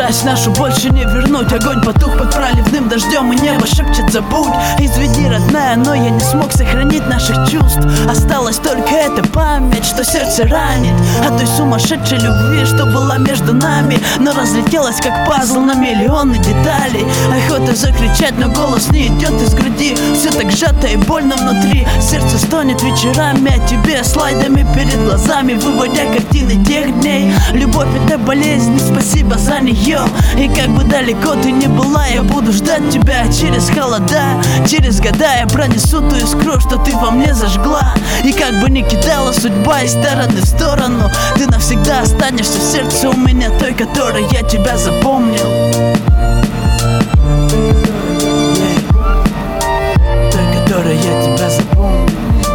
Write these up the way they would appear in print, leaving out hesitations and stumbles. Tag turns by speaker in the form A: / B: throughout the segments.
A: Страсть нашу больше не вернуть. Огонь потух под проливным дождем, и небо шепчет: забудь. Извини, родная, но я не смог сохранить наших чувств. Осталась только эта память, что сердце ранит от той сумасшедшей любви, что была между нами, но разлетелась как пазл на миллионы деталей. Охота закричать, но голос не идет из груди. Все так сжато и больно внутри. Сердце стонет вечерами о тебе, слайдами перед глазами, выводя картины тех дней. Любовь — это болезнь, спасибо за нее. И как бы далеко ты ни была, я буду ждать тебя через холода, через года. Я пронесу ту искру, что ты во мне зажгла. И как бы ни кидала судьба из стороны в сторону, ты навсегда останешься в сердце у меня, той, которой я тебя запомнил. Той, которой я тебя запомнил.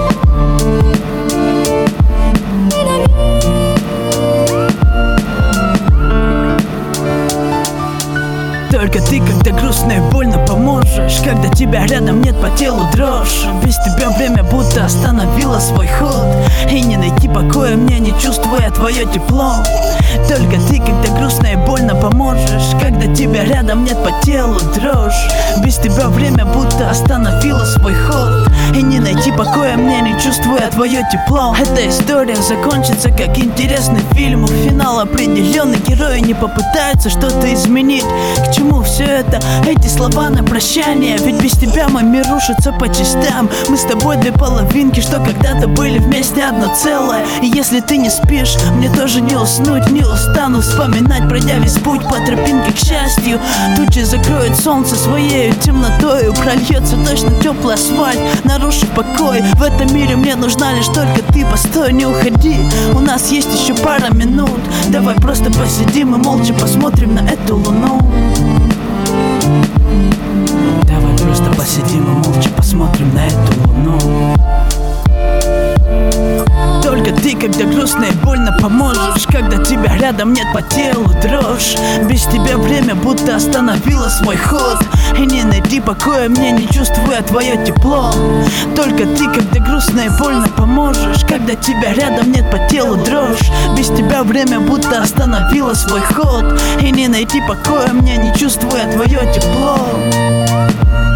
A: Только ты, когда грустно и больно, поможешь. Когда тебя рядом нет, по телу дрожь. Без тебя время будто остановило свой ход, и не найти покоя мне, не чувствуя твое тепло. Только ты, когда грустно и больно, поможешь. Когда тебя рядом нет, по телу дрожь. Без тебя время будто остановило свой ход, и не найти покоя мне, не чувствуя твое тепло. Эта история закончится как интересный фильм. У финала определенный, герои не попытаются что-то изменить. К чему все это? Эти слова на прощание. Ведь без тебя мой мир рушится по частям. Мы с тобой две половинки, что когда-то были вместе одно целое. И если ты не спишь, мне тоже не уснуть. Не устану вспоминать, пройдя весь путь по тропинке к счастью. Тучи закроют солнце своей темнотою, прольется точно теплый асфальт, нарушив покой. В этом мире мне нужна лишь только ты. Постой, не уходи, у нас есть еще пара минут. Давай просто посидим и молча посмотрим на эту луну. Давай просто посидим и молча посмотрим на эту луну. Только ты, когда грустно и больно, поможешь. Когда тебя рядом нет, по телу дрожь. Без тебя время будто остановило свой ход, и не найти покоя мне, не чувствуя твое тепло. Только ты, когда грустно и больно, поможешь. Когда тебя рядом нет, по телу дрожь. Без тебя время будто остановило свой ход, и не найти покоя мне, не чувствуя твое тепло.